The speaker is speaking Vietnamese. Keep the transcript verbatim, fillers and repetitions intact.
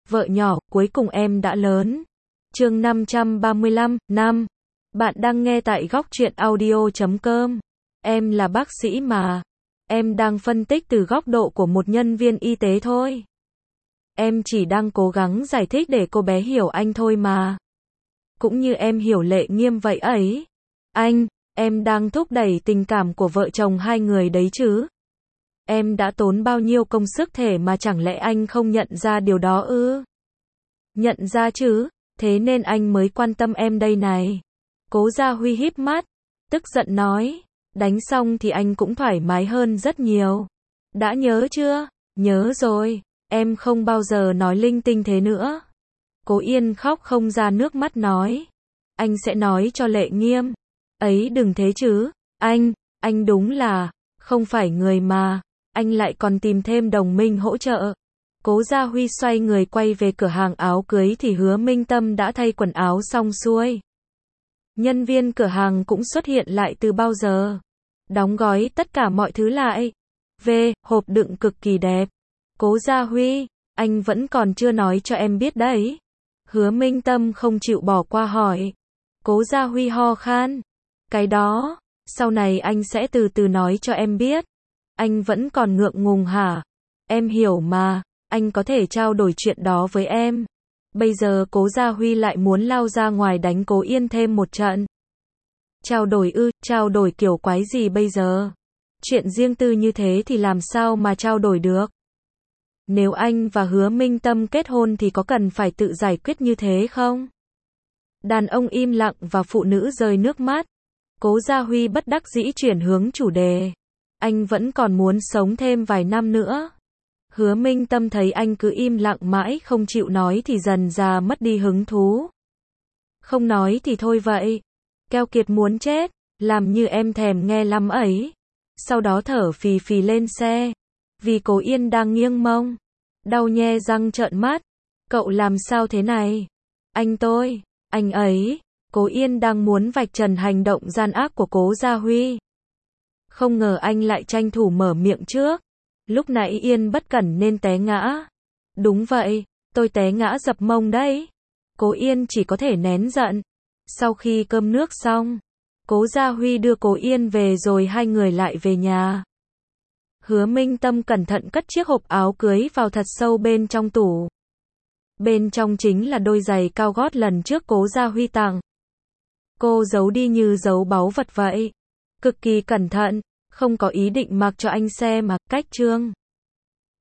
Vợ nhỏ, cuối cùng em đã lớn. Chương năm trăm ba mươi lăm, năm. Bạn đang nghe tại góc truyện audio chấm com. Em là bác sĩ mà. Em đang phân tích từ góc độ của một nhân viên y tế thôi. Em chỉ đang cố gắng giải thích để cô bé hiểu anh thôi mà. Cũng như em hiểu Lệ Nghiêm vậy ấy. Anh, em đang thúc đẩy tình cảm của vợ chồng hai người đấy chứ. Em đã tốn bao nhiêu công sức thể mà chẳng lẽ anh không nhận ra điều đó ư? Nhận ra chứ, thế nên anh mới quan tâm em đây này. Cố Gia Huy híp mắt, tức giận nói, đánh xong thì anh cũng thoải mái hơn rất nhiều. Đã nhớ chưa? Nhớ rồi, em không bao giờ nói linh tinh thế nữa. Cố Yên khóc không ra nước mắt nói, anh sẽ nói cho Lệ Nghiêm. Ấy đừng thế chứ, anh, anh đúng là, không phải người mà, anh lại còn tìm thêm đồng minh hỗ trợ. Cố Gia Huy xoay người quay về cửa hàng áo cưới thì Hứa Minh Tâm đã thay quần áo xong xuôi. Nhân viên cửa hàng cũng xuất hiện lại từ bao giờ. Đóng gói tất cả mọi thứ lại. Về, hộp đựng cực kỳ đẹp. Cố Gia Huy, anh vẫn còn chưa nói cho em biết đấy. Hứa Minh Tâm không chịu bỏ qua hỏi. Cố Gia Huy ho khan. Cái đó, sau này anh sẽ từ từ nói cho em biết. Anh vẫn còn ngượng ngùng hả? Em hiểu mà, anh có thể trao đổi chuyện đó với em. Bây giờ Cố Gia Huy lại muốn lao ra ngoài đánh Cố Yên thêm một trận. Trao đổi ư, trao đổi kiểu quái gì bây giờ? Chuyện riêng tư như thế thì làm sao mà trao đổi được? Nếu anh và Hứa Minh Tâm kết hôn thì có cần phải tự giải quyết như thế không? Đàn ông im lặng và phụ nữ rơi nước mắt. Cố Gia Huy bất đắc dĩ chuyển hướng chủ đề. Anh vẫn còn muốn sống thêm vài năm nữa. Hứa Minh Tâm thấy anh cứ im lặng mãi không chịu nói thì dần dà mất đi hứng thú. Không nói thì thôi vậy. Keo kiệt muốn chết, làm như em thèm nghe lắm ấy. Sau đó thở phì phì lên xe. Vì Cố Yên đang nghiêng mông. Đau nhe răng trợn mắt. Cậu làm sao thế này? Anh tôi, anh ấy. Cố Yên đang muốn vạch trần hành động gian ác của Cố Gia Huy. Không ngờ anh lại tranh thủ mở miệng trước. Lúc nãy Yên bất cẩn nên té ngã. Đúng vậy, tôi té ngã dập mông đấy. Cố Yên chỉ có thể nén giận. Sau khi cơm nước xong, Cố Gia Huy đưa Cố Yên về rồi hai người lại về nhà. Hứa Minh Tâm cẩn thận cất chiếc hộp áo cưới vào thật sâu bên trong tủ. Bên trong chính là đôi giày cao gót lần trước Cố Gia Huy tặng. Cô giấu đi như giấu báu vật vậy. Cực kỳ cẩn thận, không có ý định mặc cho anh xem mà, cách trương.